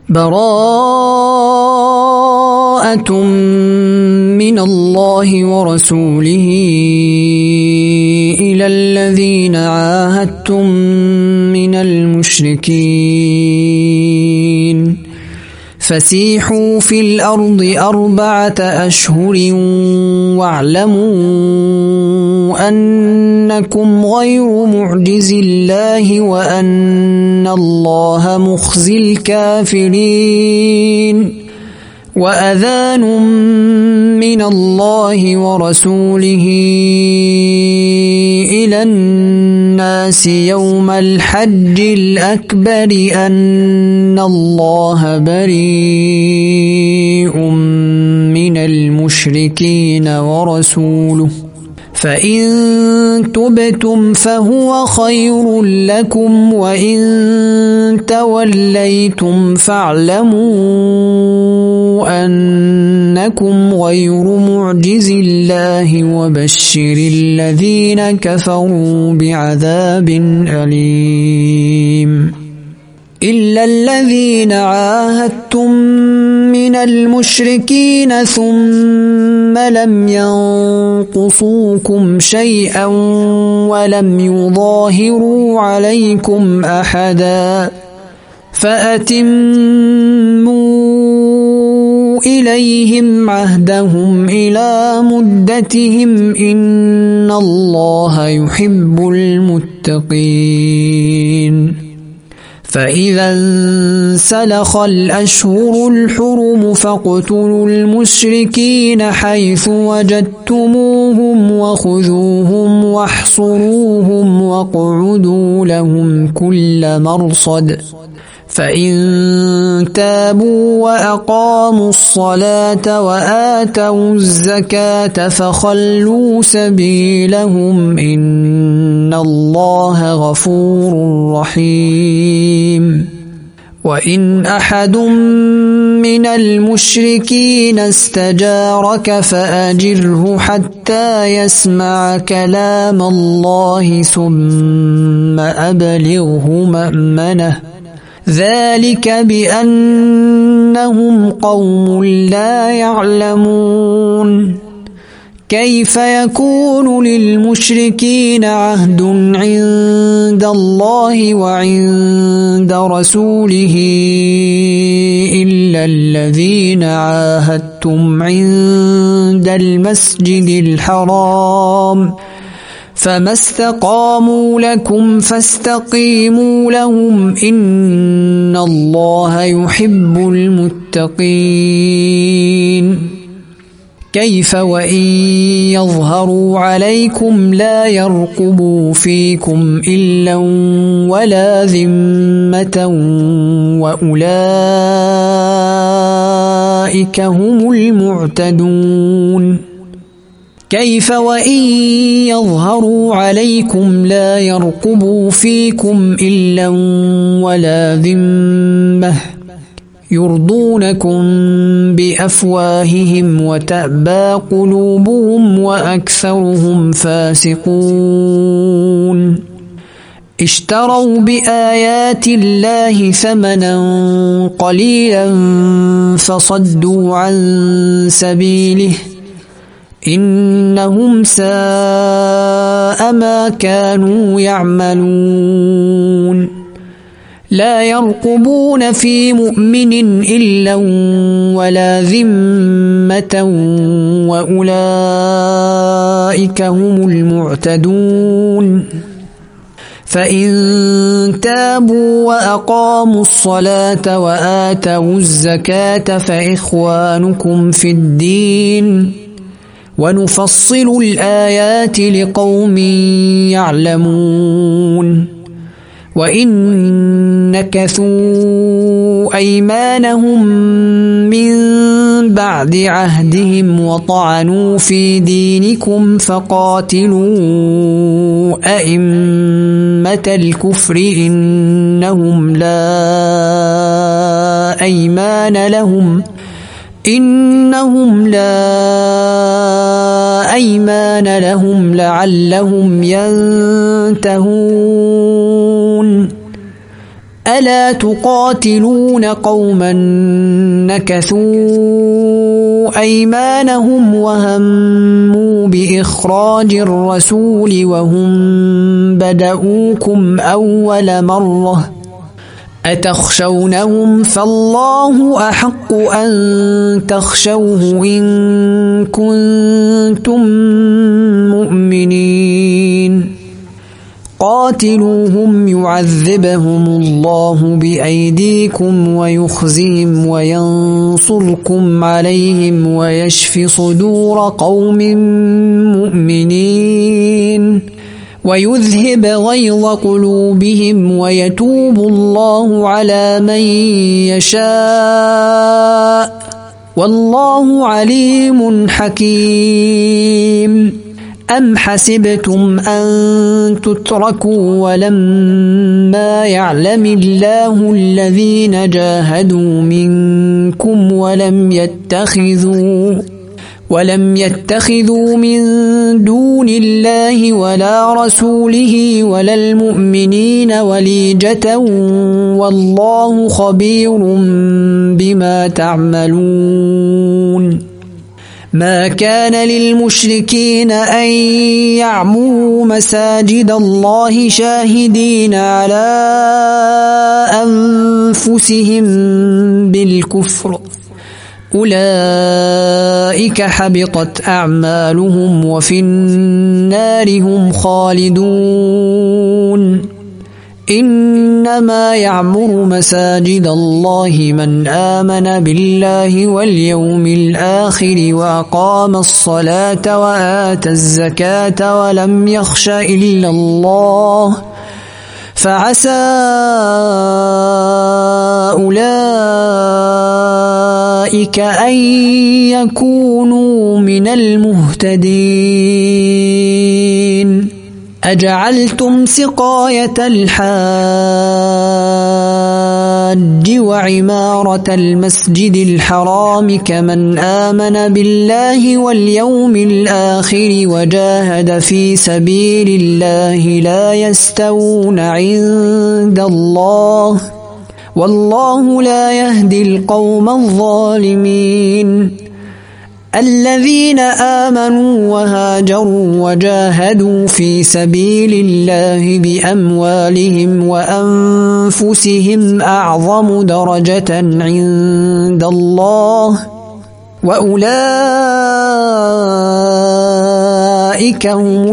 براءة من الله ورسوله إلى الذين عاهدتم من المشركين فسيحوا في الأرض 4 أشهر واعلموا أنكم غير معجز الله وأن الله مخزي الكافرين وأذان من الله ورسوله إلى الناس يوم الحج الأكبر أن الله بريء من المشركين ورسوله فإن تبتم فهو خير لكم وإن توليتم فاعلموا أنكم غير معجز الله وبشر الذين كفروا بعذاب أليم إلا الذين عاهدتم من المشركين ثم لم ينقصوكم شيئا ولم يظاهروا عليكم أحدا فأتموا إليهم عهدهم إلى مدتهم إن الله يحب المتقين فإذا انسلخ الأشهر الحرم فاقتلوا المشركين حيث وجدتموهم وخذوهم واحصروهم واقعدوا لهم كل مرصد فإن تابوا وأقاموا الصلاة وآتوا الزكاة فخلوا سبيلهم إن الله غفور رحيم وإن أحد من المشركين استجارك فأجره حتى يسمع كلام الله ثم أبلغه مأمنه ذلك بأنهم قوم لا يعلمون كيف يكون للمشركين عهد عند الله وعند رسوله إلا الذين عاهدتم عند المسجد الحرام فما استقاموا لكم فاستقيموا لهم إن الله يحب المتقين كيف وإن يظهروا عليكم لا يرقبوا فيكم إلا ولا ذمة وأولئك هم المعتدون كيف وإن يظهروا عليكم لا يرقبوا فيكم إلا ولا ذمة يرضونكم بأفواههم وتأبى قلوبهم وأكثرهم فاسقون اشتروا بآيات الله ثمنا قليلا فصدوا عن سبيله إنهم ساء ما كانوا يعملون لا يرقبون في مؤمن إلا ولا ذمة وأولئك هم المعتدون فإن تابوا وأقاموا الصلاة وآتوا الزكاة فإخوانكم في الدين ونفصل الآيات لقوم يعلمون وإن نكثوا أيمانهم من بعد عهدهم وطعنوا في دينكم فقاتلوا أئمة الكفر إنهم لا أيمان لهم لعلهم ينتهون ألا تقاتلون قوما نكثوا أيمانهم وهموا بإخراج الرسول وهم بدؤوكم أول مرة أتخشونهم فالله أحق أن تخشوه إن كنتم مؤمنين قاتلوهم يعذبهم الله بأيديكم ويخزهم وينصركم عليهم ويشف صدور قوم مؤمنين ويذهب غيظ قلوبهم ويتوب الله على من يشاء والله عليم حكيم أم حسبتم أن تتركوا ولما يعلم الله الذين جاهدوا منكم ولم يتخذوا من دون الله ولا رسوله ولا المؤمنين وليجة والله خبير بما تعملون ما كان للمشركين أن يعمروا مساجد الله شاهدين على أنفسهم بالكفر أولئك حبطت أعمالهم وفي النار هم خالدون إنما يعمر مساجد الله من آمن بالله واليوم الآخر وأقام الصلاة وآتى الزكاة ولم يخش إلا الله فعسى أولئك أن يكونوا من المهتدين أجعلتم سقاية الحاج وعمارة المسجد الحرام كمن آمن بالله واليوم الآخر وجاهد في سبيل الله لا يستوون عند الله والله لا يهدي القوم الظالمين الذين آمنوا وهاجروا وجاهدوا في سبيل الله بأموالهم وأنفسهم أعظم درجة عند الله وأولئك هم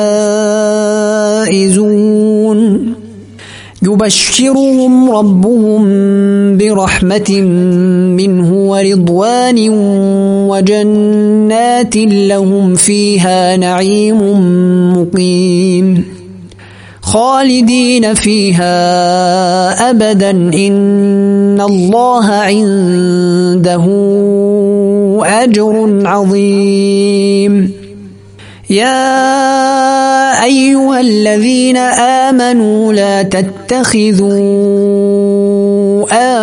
الفائزون يبشرهم ربهم برحمة منه ورضوان وجنات لهم فيها نعيم مقيم خالدين فيها أبدا إن الله عنده أجر عظيم يا أيها الذين آمنوا لا تتخذوا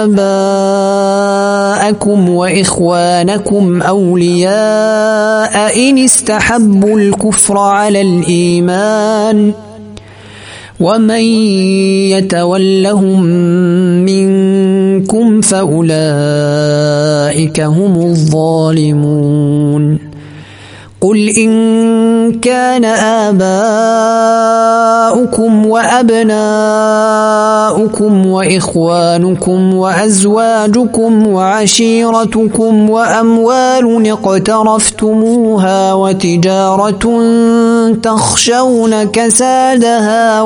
آباءكم وإخوانكم أولياء إن استحبوا الكفر على الإيمان ومن يتولهم منكم فأولئك هم الظالمون قل إن كان آباؤكم وأبناؤكم وإخوانكم وأزواجكم وعشيرتكم وأموال اقترفتموها وتجارة تخشون كسادها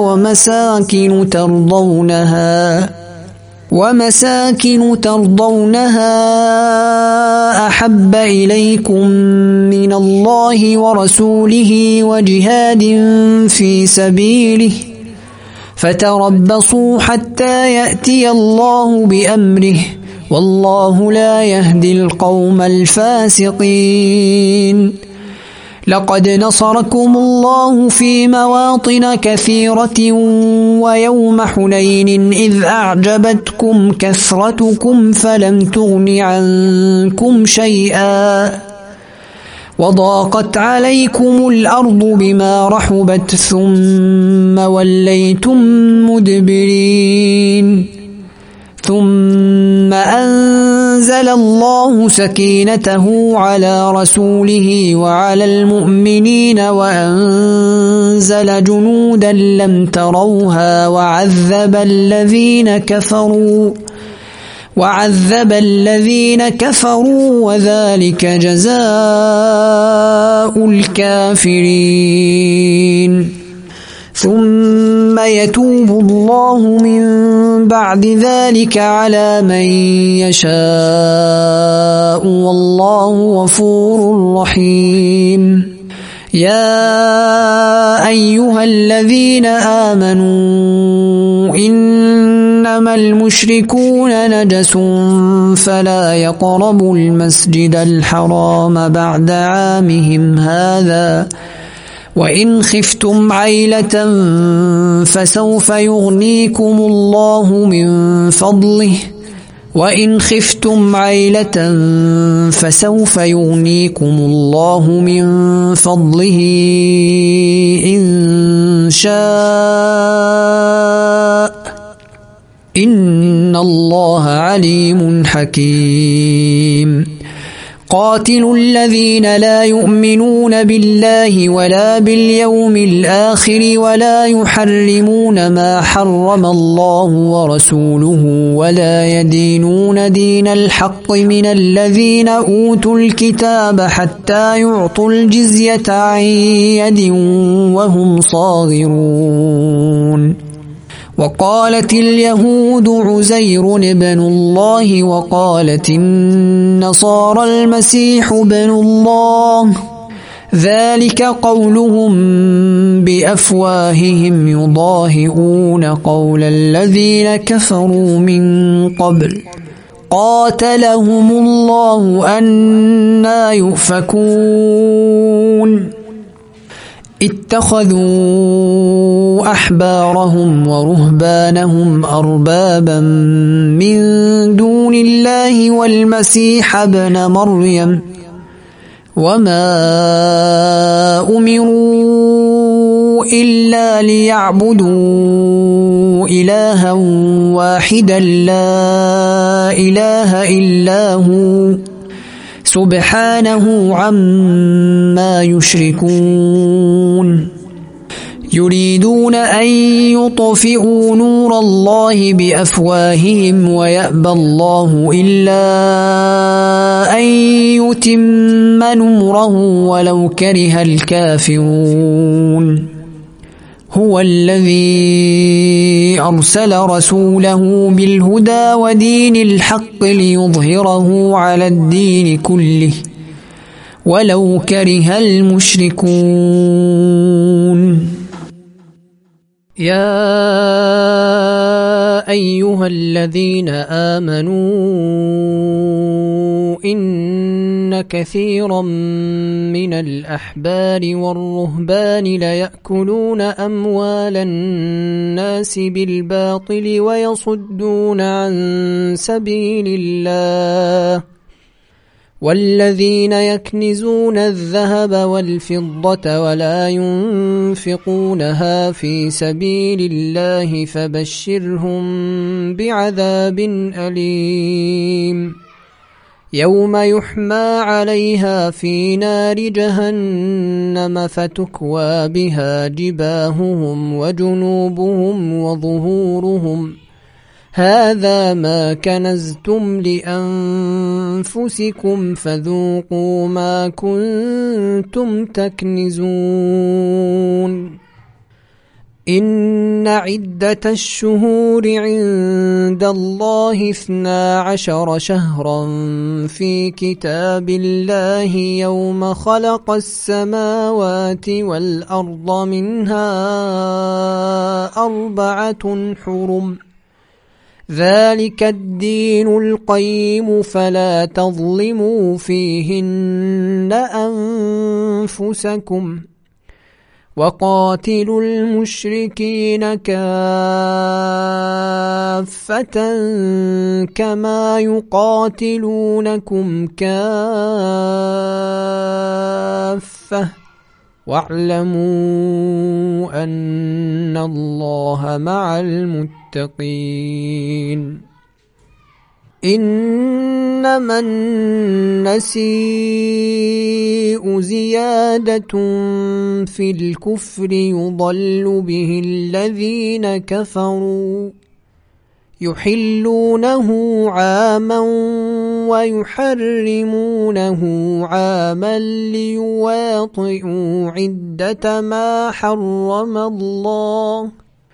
ومساكن ترضونها أحب إليكم من الله ورسوله وجهاد في سبيله فتربصوا حتى يأتي الله بأمره والله لا يهدي القوم الفاسقين لقد نصركم الله في مواطن كثيرة ويوم حنين إذ أعجبتكم كثرتكم فلم تغن عنكم شيئا وضاقت عليكم الأرض بما رحبت ثم وليتم مدبرين ثم أنزل الله سكينته على رسوله وعلى المؤمنين وأنزل جنودا لم تروها وعذب الذين كفروا وذلك جزاء الكافرين. ثم يتوب الله من بعد ذلك على من يشاء والله غفور رحيم. يا أيها الذين آمنوا إنما المشركون نجس فلا يقربوا المسجد الحرام بعد عامهم هذا وإن خفتم عيلة فسوف يغنيكم الله من فضله إن شاء إن الله عليم حكيم. قاتلوا الذين لا يؤمنون بالله ولا باليوم الآخر ولا يحرمون ما حرم الله ورسوله ولا يدينون دين الحق من الذين أوتوا الكتاب حتى يعطوا الجزية عن يد وهم صاغرون. وقالت اليهود عزير ابن الله وقالت النصارى المسيح ابن الله ذلك قولهم بأفواههم يضاهئون قول الذين كفروا من قبل قاتلهم الله أنى يؤفكون. اتخذوا أحبارهم ورهبانهم أربابا من دون الله والمسيح ابن مريم وما أمروا إلا ليعبدوا إلها واحدا لا إله إلا هو سبحانه عما يشركون. يريدون أن يطفئوا نور الله بأفواههم ويأبى الله إلا أن يتم نوره ولو كره الكافرون. هو الذي أرسل رسوله بالهدى ودين الحق ليظهره على الدين كله ولو كره المشركون. يا أيها الذين آمنوا إن كثيرا من الأحبار والرهبان ليأكلون أموال الناس بالباطل ويصدون عن سبيل الله والذين يكنزون الذهب والفضة ولا ينفقونها في سبيل الله فبشرهم بعذاب أليم. يوم يحمى عليها في نار جهنم فتكوى بها جباههم وجنوبهم وظهورهم هذا ما كنزتم لأنفسكم فذوقوا ما كنتم تكنزون. إن عدة الشهور عند الله 12 شهرا في كتاب الله يوم خلق السماوات والأرض منها 4 حرم ذلك الدين القيم فلا تظلموا فيهن أنفسكم وقاتلوا المشركين كافة كما يقاتلونكم كافة واعلموا أن الله مع المتقين. إنما النسيء زيادة في الكفر يضل به الذين كفروا يحلونه عاما ويحرمونه عاما ليواطئوا عدة ما حرم الله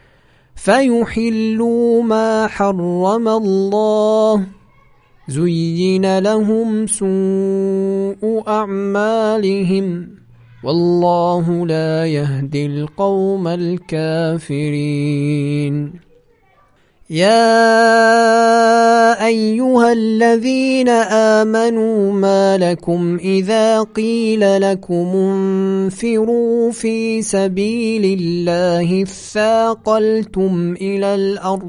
فيحلوا ما حرم الله زين لهم سوء أعمالهم والله لا يهدي القوم الكافرين. يا أيها الذين آمنوا ما لكم إذا قيل لكم انفروا في سبيل الله اثاقلتم إلى الأرض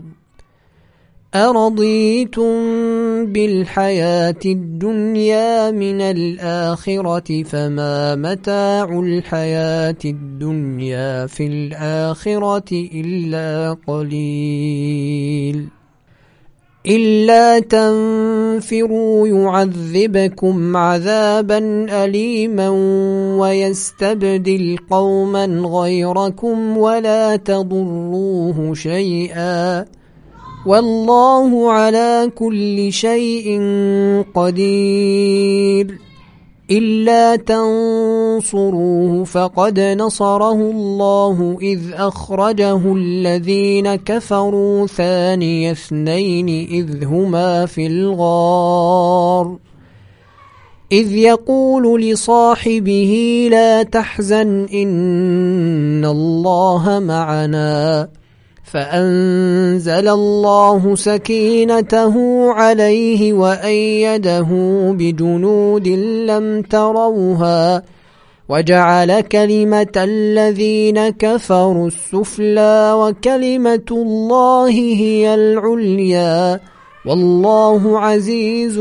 أرضيتم بالحياة الدنيا من الآخرة فما متاع الحياة الدنيا في الآخرة إلا قليل. إلا تنفروا يعذبكم عذابا أليما ويستبدل قوما غيركم ولا تضروه شيئا والله على كل شيء قدير. إلا تنصروه فقد نصره الله إذ أخرجه الذين كفروا ثاني اثنين إذ هما في الغار إذ يقول لصاحبه لا تحزن إن الله معنا فأنزل الله سكينته عليه وأيده بجنود لم تروها وجعل كلمة الذين كفروا السفلى وكلمة الله هي العليا والله عزيز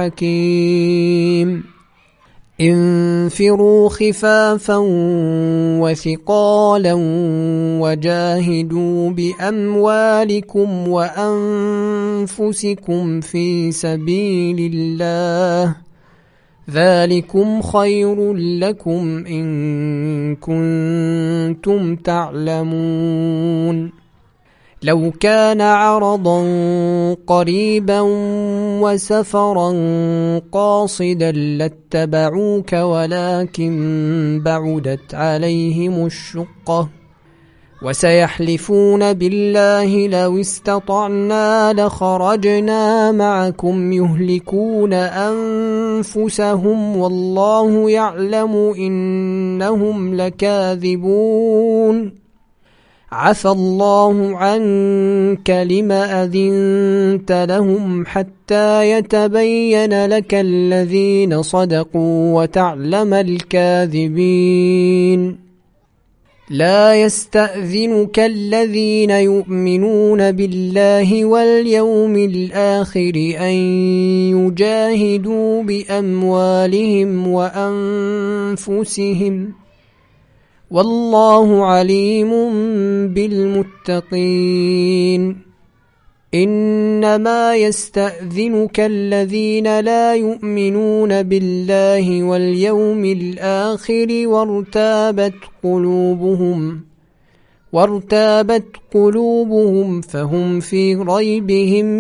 حكيم. انفروا خفافا وثقالا وجاهدوا بأموالكم وأنفسكم في سبيل الله ذلكم خير لكم إن كنتم تعلمون. لو كان عرضا قريبا وسفرا قاصدا لاتبعوك ولكن بعدت عليهم الشقة وسيحلفون بالله لو استطعنا لخرجنا معكم يهلكون أنفسهم والله يعلم إنهم لكاذبون. عفى الله عنك لما أذنت لهم حتى يتبين لك الذين صدقوا وتعلم الكاذبين. لا يستأذنك الذين يؤمنون بالله واليوم الآخر أن يجاهدوا بأموالهم وأنفسهم والله عليم بالمتقين. إنما يستأذنك الذين لا يؤمنون بالله واليوم الآخر وارتابت قلوبهم فهم في ريبهم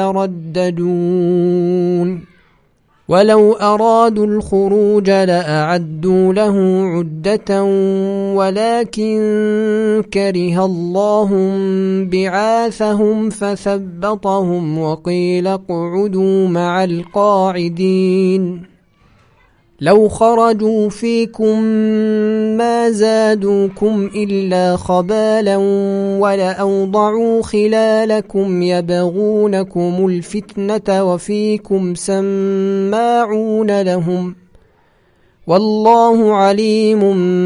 يترددون. ولو أرادوا الخروج لأعدوا له عدة ولكن كره الله بعاثهم فثبطهم وقيل اقعدوا مع القاعدين. لو خرجوا فيكم ما زادوكم إلا خبالا ولأوضعوا خلالكم يبغونكم الفتنة وفيكم سماعون لهم والله عليم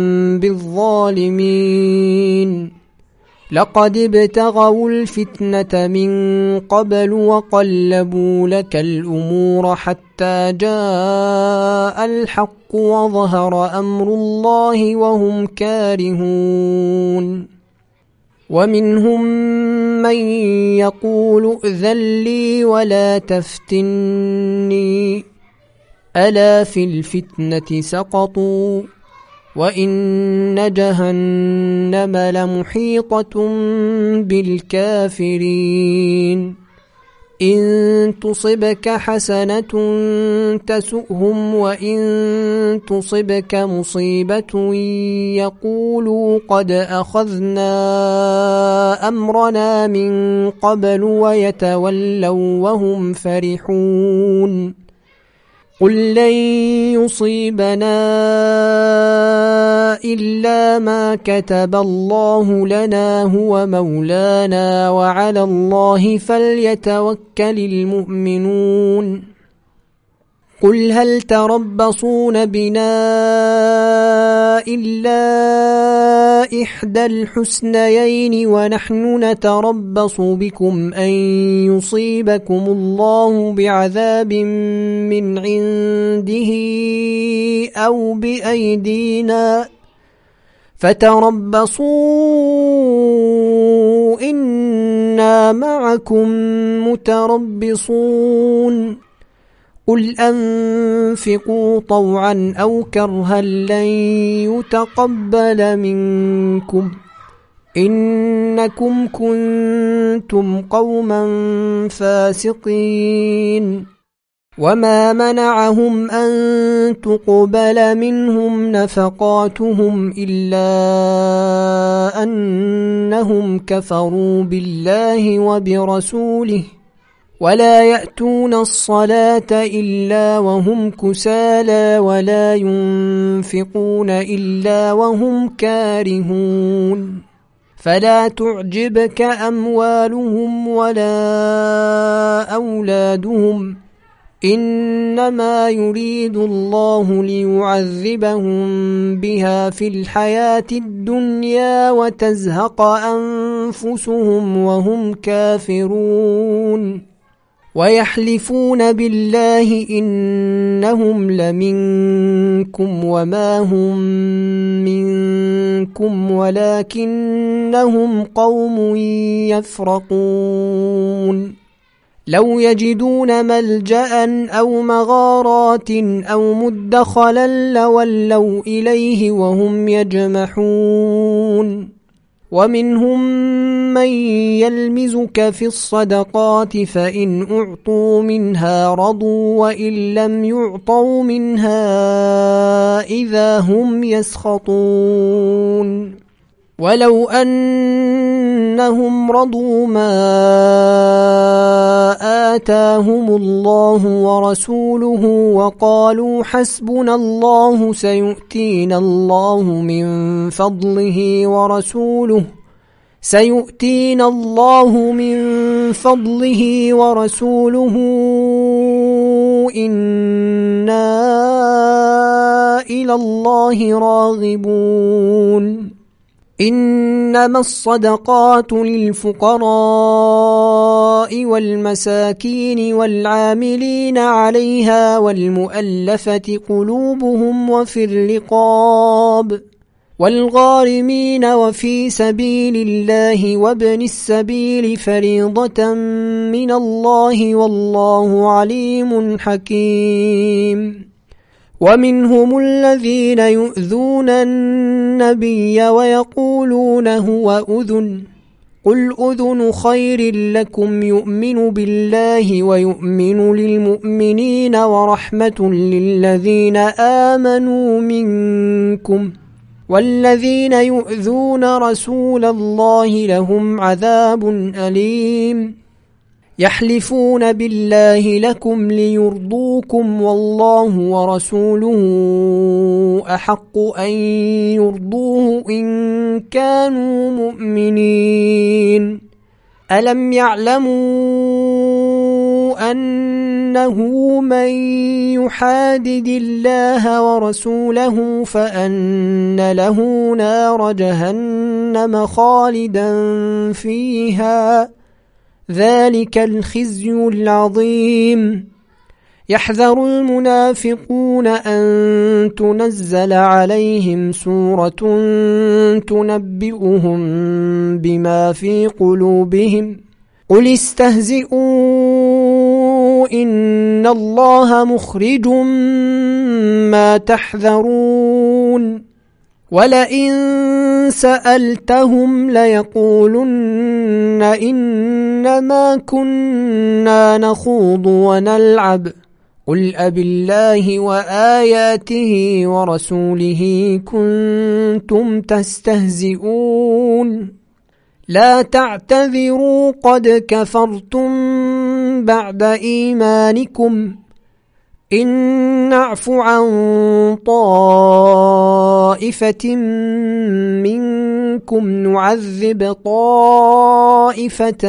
بالظالمين. لقد ابتغوا الفتنة من قبل وقلبوا لك الأمور حتى جاء الحق وظهر أمر الله وهم كارهون. ومنهم من يقول ائذن لي ولا تفتني ألا في الفتنة سقطوا وإن جهنم لمحيطة بالكافرين إن تصبك حسنة تسؤهم وإن تصبك مصيبة يقولوا قد أخذنا أمرنا من قبل ويتولوا وهم فرحون قل لن يصيبنا إلا ما كتب الله لنا هو مولانا وعلى الله فليتوكل المؤمنون قل هل تربصون بنا إلا إحدى الحسنيين ونحن نتربص بكم أن يصيبكم الله بعذاب من عنده أو بأيدينا فتربصوا إنا معكم متربصون قل أنفقوا طوعا أو كرها لن يتقبل منكم إنكم كنتم قوما فاسقين وما منعهم أن تقبل منهم نفقاتهم إلا أنهم كفروا بالله وبرسوله ولا يأتون الصلاة إلا وهم كسالى ولا ينفقون إلا وهم كارهون فلا تعجبك أموالهم ولا أولادهم إنما يريد الله ليعذبهم بها في الحياة الدنيا وتزهق أنفسهم وهم كافرون ويحلفون بالله إنهم لمنكم وما هم منكم ولكنهم قوم يفرقون لو يجدون ملجأ أو مغارات أو مدخلا لولوا إليه وهم يجمحون ومنهم من يلمزك في الصدقات فإن أعطوا منها رضوا وإن لم يعطوا منها إذا هم يسخطون ولو أنهم رضوا ما آتاهم الله ورسوله وقالوا حسبنا الله سيؤتينا الله من فضله ورسوله إنا إلى الله راغبون إنما الصدقات للفقراء والمساكين والعاملين عليها والمؤلفة قلوبهم وفي الرقاب والغارمين وفي سبيل الله وابن السبيل فريضة من الله والله عليم حكيم ومنهم الذين يؤذون النبي ويقولون هو أذن قل أذن خير لكم يؤمن بالله ويؤمن للمؤمنين ورحمة للذين آمنوا منكم والذين يؤذون رسول الله لهم عذاب أليم يحلفون بالله لكم ليرضوكم والله ورسوله أحق أن يرضوه إن كانوا مؤمنين ألم يعلموا أنه من يحادد الله ورسوله فأن له نار جهنم خالدا فيها ذلك الخزي العظيم يحذر المنافقون أن تنزل عليهم سورة تنبئهم بما في قلوبهم قل استهزئوا إن الله مخرج ما تحذرون ولئن سألتهم ليقولن إنما كنا نخوض ونلعب قل أبالله وآياته ورسوله كنتم تستهزئون لا تعتذروا قد كفرتم بعد إيمانكم إن نعف عن طائفة منكم نعذب طائفة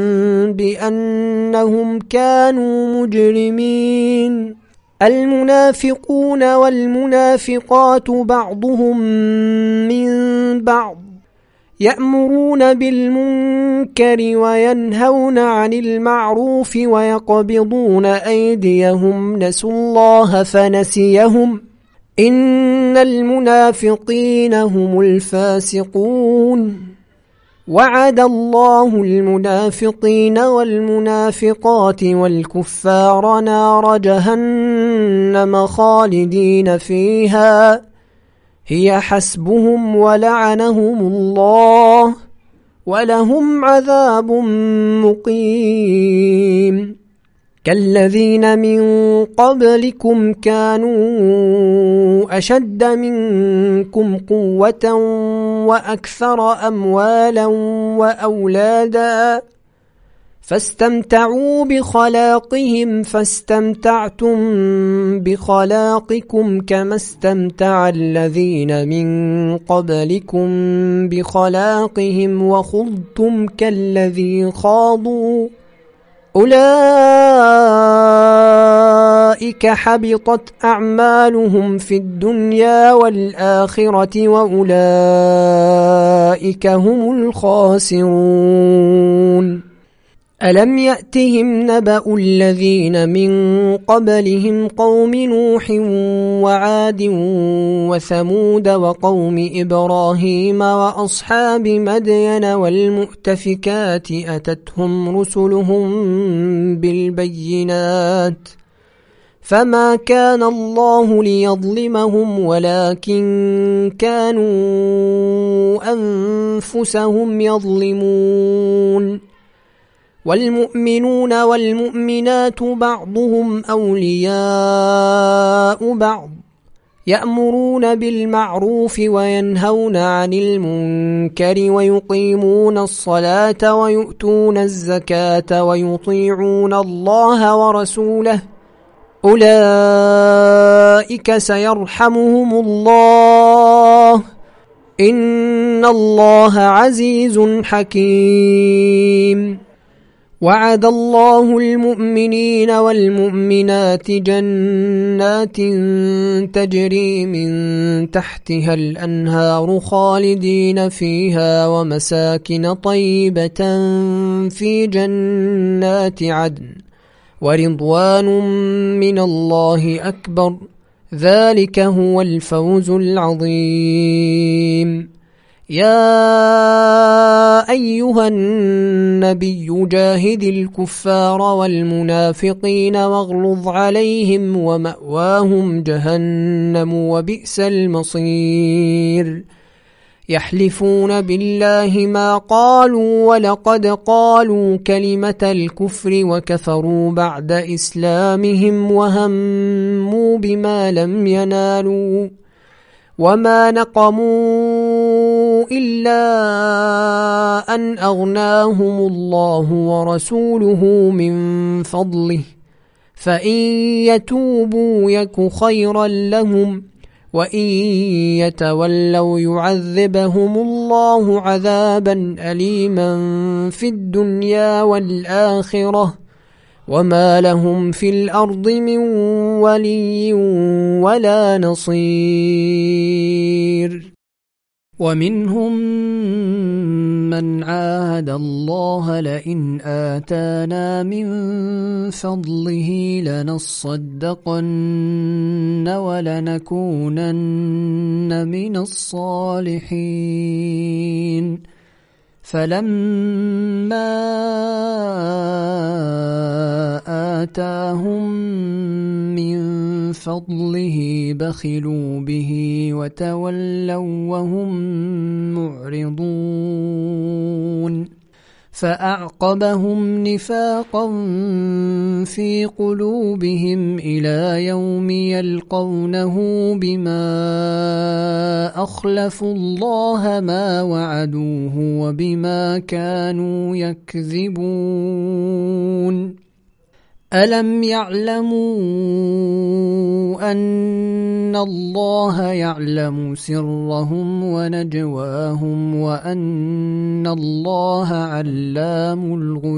بأنهم كانوا مجرمين المنافقون والمنافقات بعضهم من بعض يأمرون بالمنكر وينهون عن المعروف ويقبضون أيديهم نسوا الله فنسيهم إن المنافقين هم الفاسقون وعد الله المنافقين والمنافقات والكفار نار جهنم خالدين فيها هي حسبهم ولعنهم الله ولهم عذاب مقيم كالذين من قبلكم كانوا أشد منكم قوة وأكثر أموالا وأولادا فاستمتعوا بخلاقهم فاستمتعتم بخلاقكم كما استمتع الذين من قبلكم بخلاقهم وخضتم كالذي خاضوا أولئك حبطت أعمالهم في الدنيا والآخرة وأولئك هم الخاسرون ألم يأتهم نبأ الذين من قبلهم قوم نوح وعاد وثمود وقوم إبراهيم وأصحاب مدين والمؤتفكات أتتهم رسلهم بالبينات فما كان الله ليظلمهم ولكن كانوا أنفسهم يظلمون والمؤمنون والمؤمنات بعضهم أولياء بعض يأمرون بالمعروف وينهون عن المنكر ويقيمون الصلاة ويؤتون الزكاة ويطيعون الله ورسوله أولئك سيرحمهم الله إن الله عزيز حكيم وعد الله المؤمنين والمؤمنات جنات تجري من تحتها الأنهار خالدين فيها ومساكن طيبة في جنات عدن ورضوان من الله أكبر ذلك هو الفوز العظيم يا أيها النبي جاهد الكفار والمنافقين واغلظ عليهم ومأواهم جهنم وبئس المصير يحلفون بالله ما قالوا ولقد قالوا كلمة الكفر وكفروا بعد إسلامهم وهموا بما لم ينالوا وما نقموا إلا أن أغناهم الله ورسوله من فضله فإن يتوبوا يك خيرا لهم وإن يتولوا يعذبهم الله عذابا أليما في الدنيا والآخرة وما لهم في الأرض من ولي ولا نصير ومنهم من عاهد الله لئن آتانا من فضله لنصدقن ولنكونن من الصالحين فلما آتاهم من فضله بخلوا به وتولوا وهم معرضون فأعقبهم نفاقا في قلوبهم إلى يوم يلقونه بما أخلفوا الله ما وعدوه وبما كانوا يكذبون ألم يعلموا أن الله يعلم سرهم ونجواهم وأن الله علام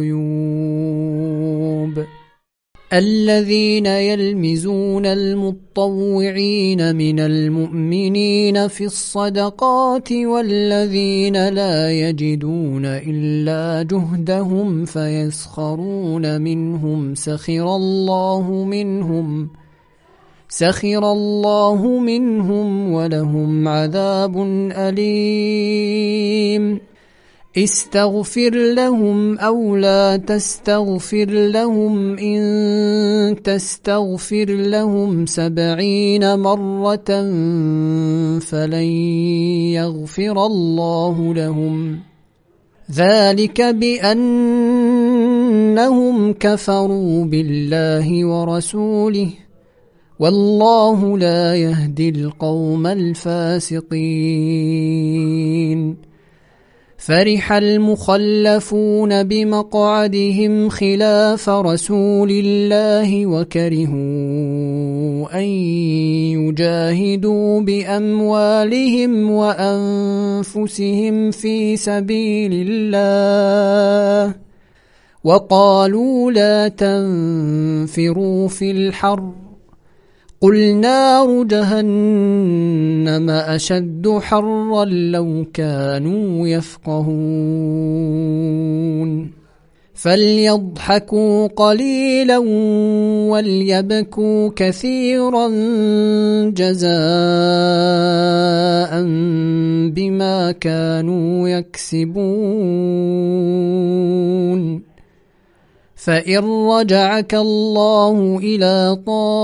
الغيوب الذين يلمزون المطوعين من المؤمنين في الصدقات والذين لا يجدون إلا جهدهم فيسخرون منهم سخر الله منهم ولهم عذاب أليم استغفر لهم أو لا تستغفر لهم إن تستغفر لهم 70 مرة فلن يغفر الله لهم ذلك بأنهم كفروا بالله ورسوله والله لا يهدي القوم الفاسقين فرح المخلفون بمقعدهم خلاف رسول الله وكرهوا أن يجاهدوا بأموالهم وأنفسهم في سبيل الله وقالوا لا تنفروا في الحر قل نار جهنم أشد حرا لو كانوا يفقهون فليضحكوا قليلا وليبكوا كثيرا جزاء بما كانوا يكسبون فإن رجعك الله إلى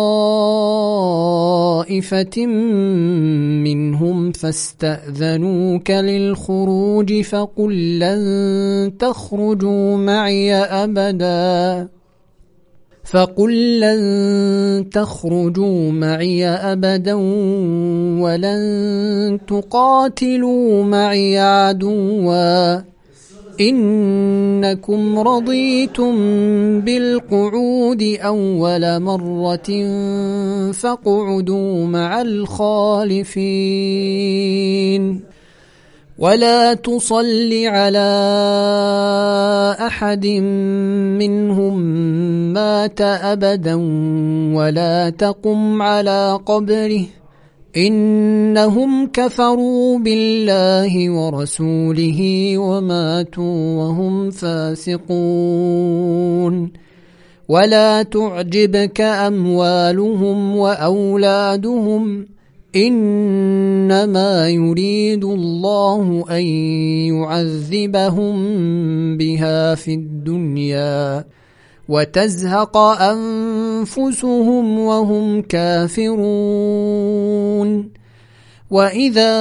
طائفة منهم فاستأذنوك للخروج فقل لن تخرجوا معي أبدا ولن تقاتلوا معي عدوا إنكم رضيتم بالقعود أول مرة فاقعدوا مع الخالفين ولا تصل على أحد منهم مات أبدا ولا تقم على قبره إنهم كفروا بالله ورسوله وماتوا وهم فاسقون ولا تعجبك أموالهم وأولادهم إنما يريد الله أن يعذبهم بها في الدنيا وتزهق أنفسهم وهم كافرون وإذا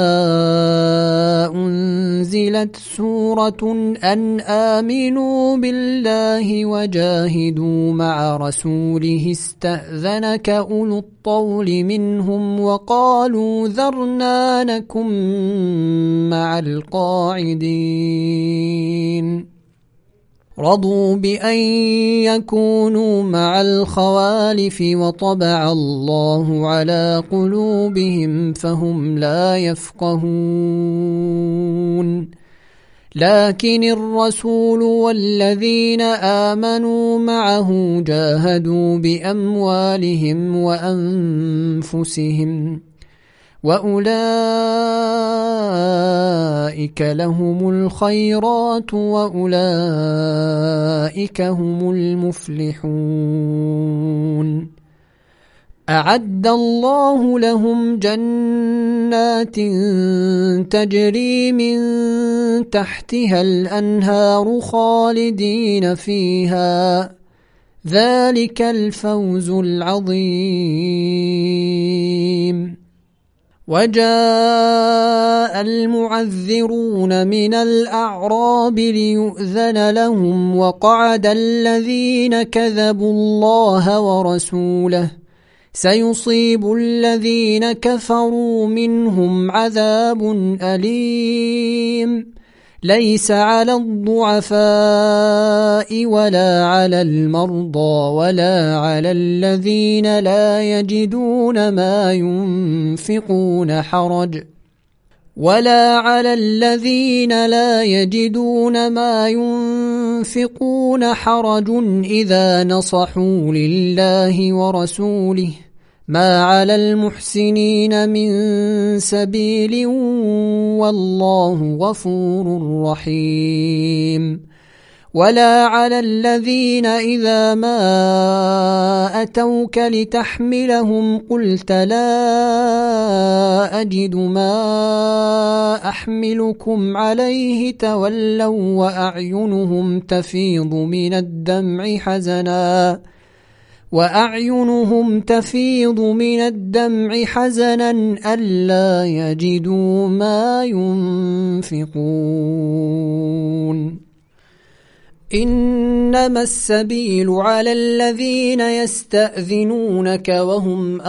أنزلت سورة أن آمنوا بالله وجاهدوا مع رسوله استأذنك أولو الطول منهم وقالوا ذرنا نكن مع القاعدين رضوا بأن يكونوا مع الخوالف وطبع الله على قلوبهم فهم لا يفقهون لكن الرسول والذين آمنوا معه جاهدوا بأموالهم وأنفسهم وأولئك لهم الخيرات وأولئك هم المفلحون أعد الله لهم جنات تجري من تحتها الأنهار خالدين فيها ذلك الفوز العظيم وجاء المعذرون من الأعراب ليؤذن لهم وقعد الذين كذبوا الله ورسوله سيصيب الذين كفروا منهم عذاب أليم ليس على الضعفاء ولا على المرضى ولا على الذين لا يجدون ما ينفقون حرج إذا نصحوا لله ورسوله ما على المحسنين من سبيل والله غفور رحيم ولا على الذين إذا ما أتوك لتحملهم قلت لا أجد ما أحملكم عليه تولوا وأعينهم تفيض من الدمع حزنا ألا يجدوا ما ينفقون إنما السبيل على الذين يستأذنونك وهم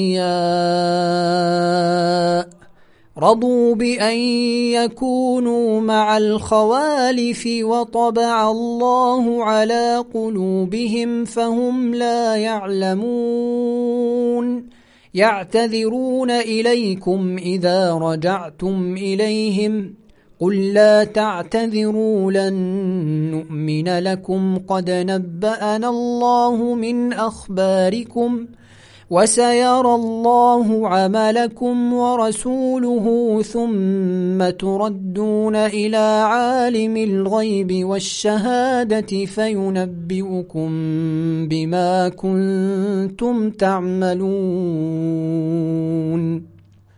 أغنياء رضوا بأن يكونوا مع الخوالف وطبع الله على قلوبهم فهم لا يعلمون يعتذرون إليكم إذا رجعتم إليهم قل لا تعتذروا لن نؤمن لكم قد نبأنا الله من أخباركم وسيرى الله عملكم ورسوله ثم تردون إلى عالم الغيب والشهادة فينبئكم بما كنتم تعملون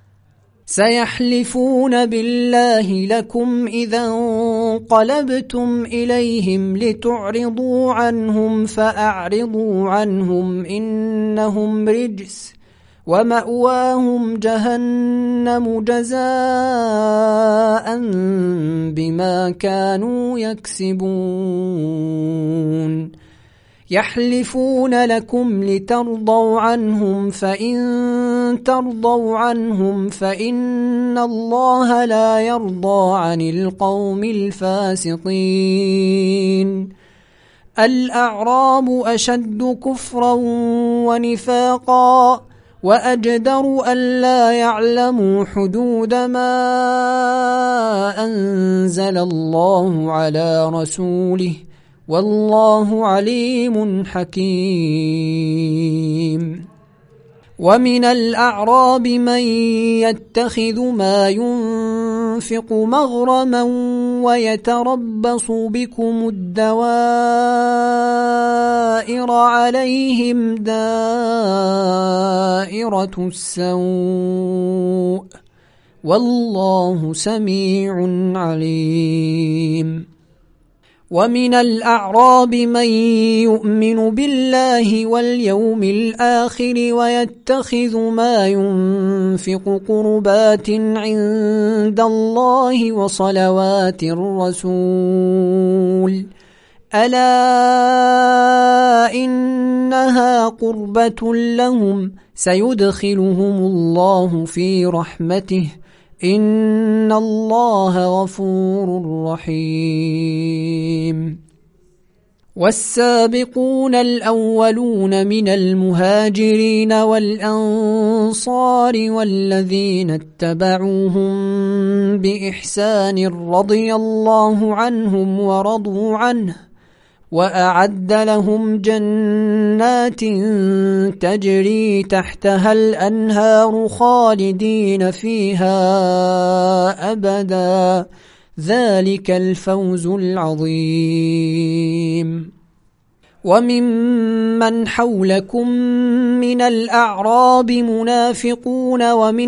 سيحلفون بالله لكم إذا انقلبتم إليهم لتعرضوا عنهم فأعرضوا عنهم إنهم رجس ومأواهم جهنم جزاء بما كانوا يكسبون يحلفون لكم لترضوا عنهم فإن ترضوا عنهم فإن الله لا يرضى عن القوم الفاسقين الأعراب أشد كفرا ونفاقا وأجدر ألا يعلموا حدود ما أنزل الله على رسوله والله عليم حكيم ومن الأعراب من يتخذ ما ينفق مغرما ويتربص بكم الدوائر عليهم دائرة السوء والله سميع عليم ومن الأعراب من يؤمن بالله واليوم الآخر ويتخذ ما ينفق قربات عند الله وصلوات الرسول ألا إنها قربة لهم سيدخلهم الله في رحمته إن الله غفور رحيم والسابقون الأولون من المهاجرين والأنصار والذين اتبعوهم بإحسان رضي الله عنهم ورضوا عنه وأعد لهم جنات تجري تحتها الأنهار خالدين فيها أبدا، ذلك الفوز العظيم. وممن حولكم من الأعراب منافقون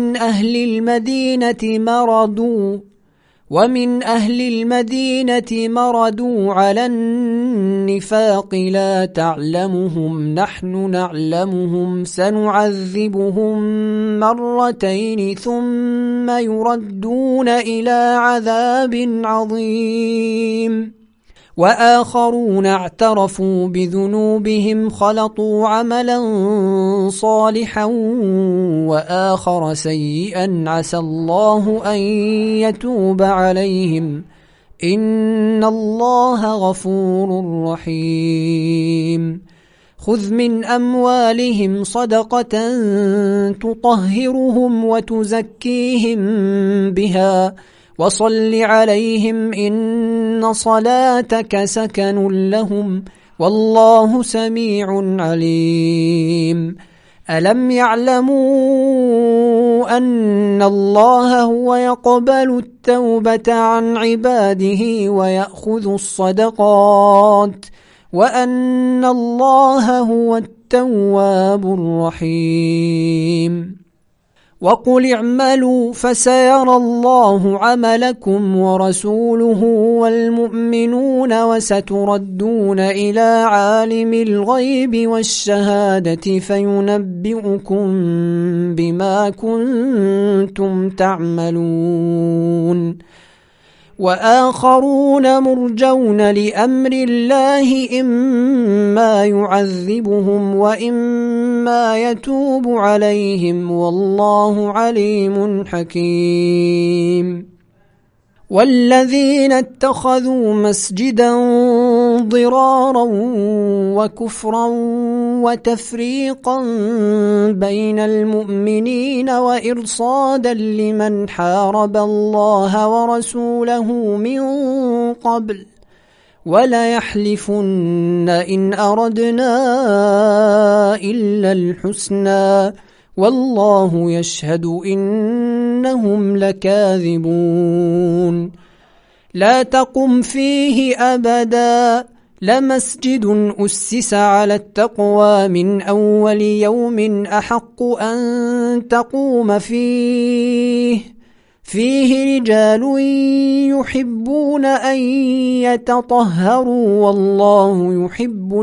ومن أهل المدينة مردوا على النفاق لا تعلمهم نحن نعلمهم سنعذبهم مرتين ثم يردون إلى عذاب عظيم. وآخرون اعترفوا بذنوبهم خلطوا عملا صالحا وآخر سيئا عسى الله أن يتوب عليهم إن الله غفور رحيم. خذ من أموالهم صدقة تطهرهم وتزكيهم بها وصل عليهم إن صلاتك سكن لهم والله سميع عليم. ألم يعلموا أن الله هو يقبل التوبة عن عباده ويأخذ الصدقات وأن الله هو التواب الرحيم. وقل اعملوا فسيرى الله عملكم ورسوله والمؤمنون وستردون إلى عالم الغيب والشهادة فينبئكم بما كنتم تعملون. وآخرون مرجون لأمر الله إما يعذبهم وإما يتوب عليهم والله عليم حكيم. والذين اتخذوا مسجدا ضرارا وكفرا وتفريقا بين المؤمنين وإرصادا لمن حارب الله ورسوله من قبل وليحلفن إن أردنا إلا الحسنى والله يشهد إنهم لكاذبون. لا تقم فيه أبدا لمسجد أسس على التقوى من أول يوم أحق أن تقوم فيه رجال يحبون أن يتطهروا والله يحب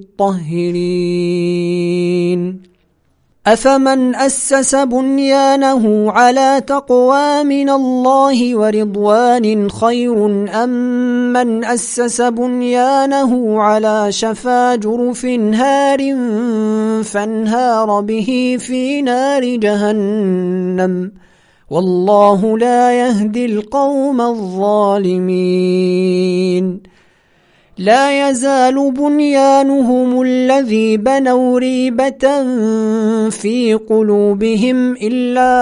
المطهرين. أفمن أسس بنيانه على تقوى من الله ورضوان خير أم من أسس بنيانه على شفا جرف هار فانهار به في نار جهنم والله لا يهدي القوم الظالمين. لا يزال بنيانهم الذي بنوا ريبة في قلوبهم إلا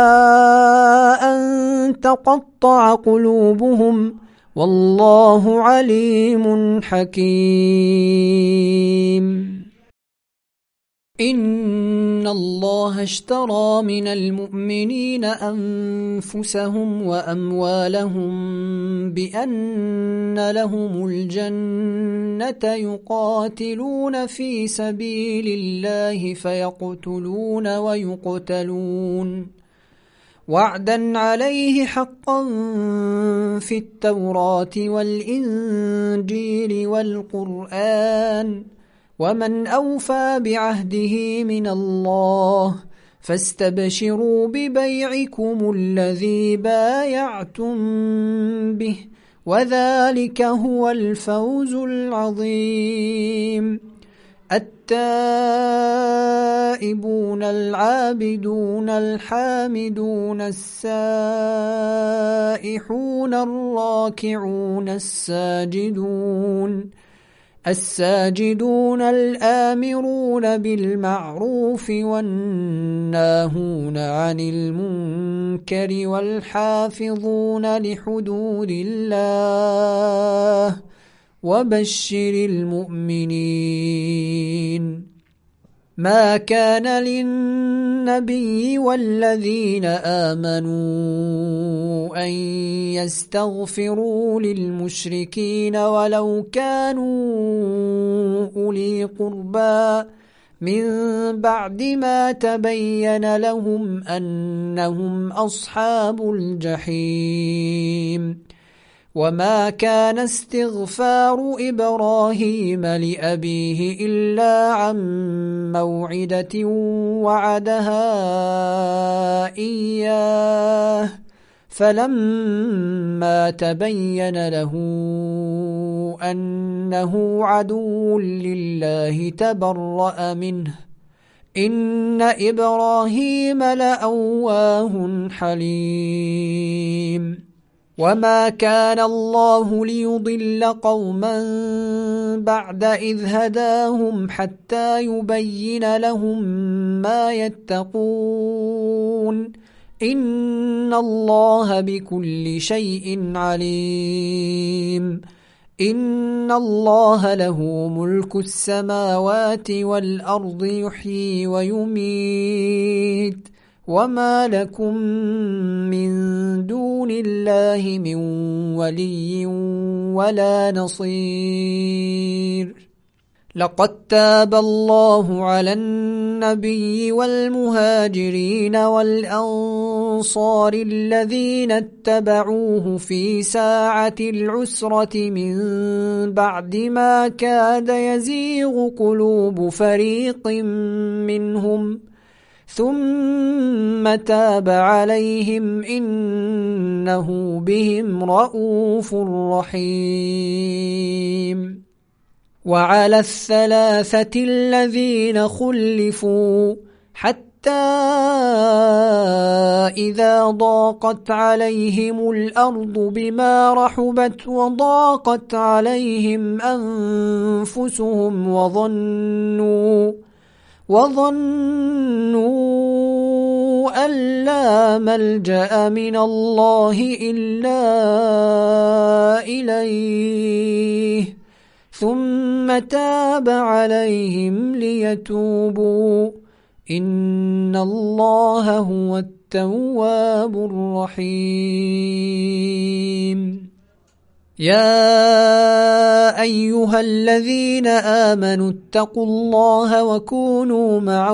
أن تقطع قلوبهم والله عليم حكيم. إن الله اشترى من المؤمنين أنفسهم وأموالهم بأن لهم الجنة يقاتلون في سبيل الله فيقتلون ويقتلون وعدا عليه حقا في التوراة والإنجيل والقرآن ومن أوفى بعهده من الله فاستبشروا ببيعكم الذي بايعتم به وذلك هو الفوز العظيم. التائبون العابدون الحامدون السائحون الراكعون الساجدون الآمرون بالمعروف والناهون عن المنكر والحافظون لحدود الله وبشر المؤمنين. ما كان للنبي والذين آمنوا أن يستغفروا للمشركين ولو كانوا أولي قربى من بعد ما تبين لهم أنهم أصحاب الجحيم. وما كان استغفار إبراهيم لأبيه إلا عن موعدة وعدها إياه فلما تبين له أنه عدو لله تبرأ منه إن إبراهيم لأواه حليم. وما كان الله ليضل قوما بعد إذ هداهم حتى يبين لهم ما يتقون إن الله بكل شيء عليم. إن الله له ملك السماوات والأرض يحيي ويميت وما لكم من دون الله من ولي ولا نصير. لقد تاب الله على النبي والمهاجرين والأنصار الذين اتبعوه في ساعة العسرة من بعد ما كاد يزيغ قلوب فريق منهم ثم تاب عليهم إنه بهم رءوف رحيم. وعلى الثلاثة الذين خلفوا حتى إذا ضاقت عليهم الأرض بما رحبت وضاقت عليهم أنفسهم وظنوا أن لا ملجأ من الله إلا إليه ثم تاب عليهم ليتوبوا إن الله هو التواب الرحيم. يا أيها الذين آمنوا اتقوا الله وكونوا مع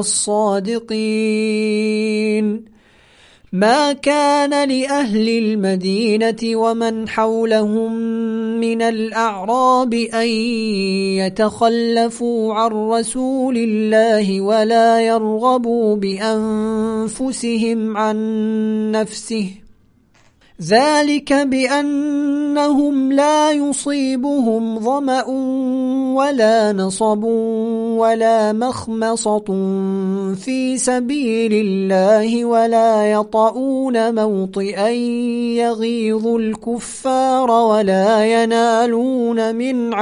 الصادقين. ما كان لأهل المدينة ومن حولهم من الأعراب أن يتخلفوا عن رسول الله ولا يرغبوا بأنفسهم عن نفسه ذلك بأنهم لا يصيبهم ظمأ ولا نصب ولا مخمصة في سبيل الله ولا يطؤون موطئا يغيظ الكفار ولا ينالون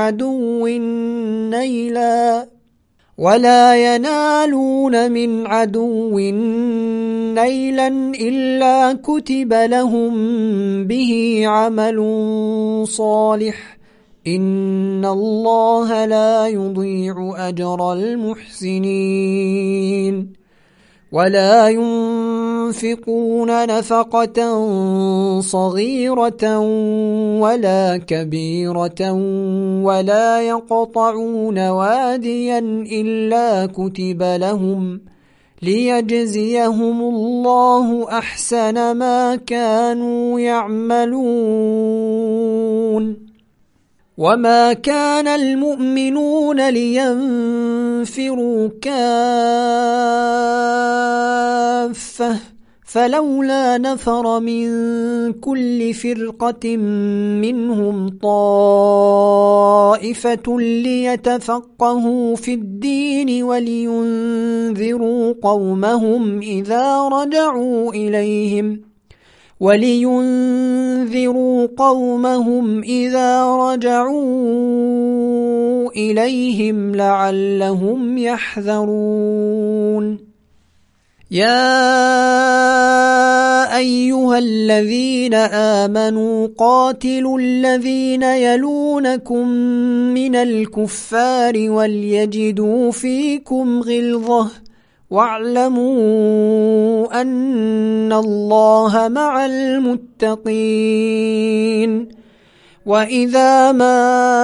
من عدو نيلا إلا كتب لهم به عمل صالح إن الله لا يضيع أجر المحسنين. ولا ينفقون نفقة صغيرة ولا كبيرة ولا يقطعون واديا إلا كتب لهم ليجزيهم الله أحسن ما كانوا يعملون. وما كان المؤمنون لينفروا كافة فلولا نفر من كل فرقة منهم طائفة ليتفقهوا في الدين ولينذروا قومهم إذا رجعوا إليهم لعلهم يحذرون. يا يا أيها الذين آمنوا قاتلوا الذين يلونكم من الكفار وليجدوا فيكم غلظة واعلموا أن الله مع المتقين وإذا ما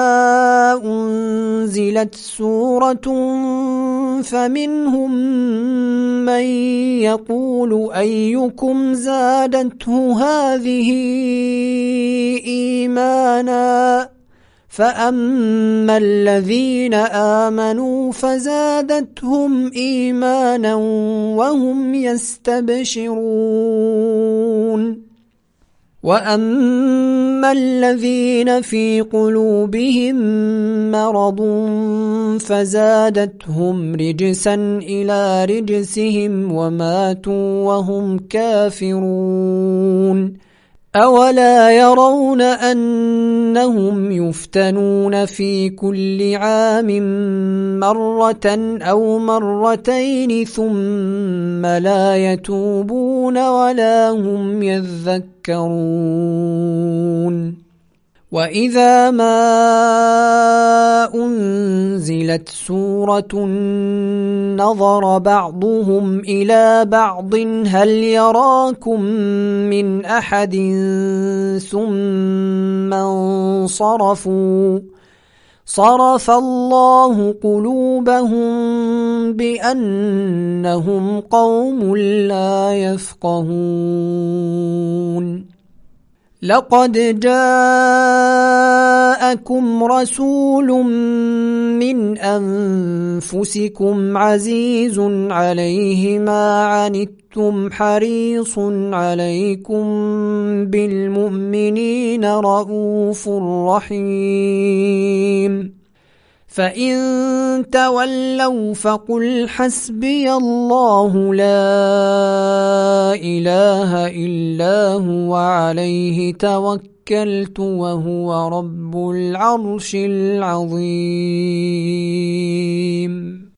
أنزلت سورة فمنهم من يقول أيكم زادته هذه إيمانا فأما الذين آمنوا فزادتهم إيمانا وهم يستبشرون وأما الذين في قلوبهم مرض فزادتهم رجسا إلى رجسهم وماتوا وهم كافرون أولا يرون أنهم يفتنون في كل عام مرة أو مرتين ثم لا يتوبون ولا هم يذكرون وإذا ما أنزلت سورة نظر بعضهم إلى بعض هل يراكم من أحد ثم انصرفوا صرف الله قلوبهم بأنهم قوم لا يفقهون لقد جاءكم رسول من أنفسكم عزيز عليه ما عنتم حريص عليكم بالمؤمنين رؤوف رحيم فإن تولوا فقل حسبي الله لا إله إلا هو عليه توكلت وهو رب العرش العظيم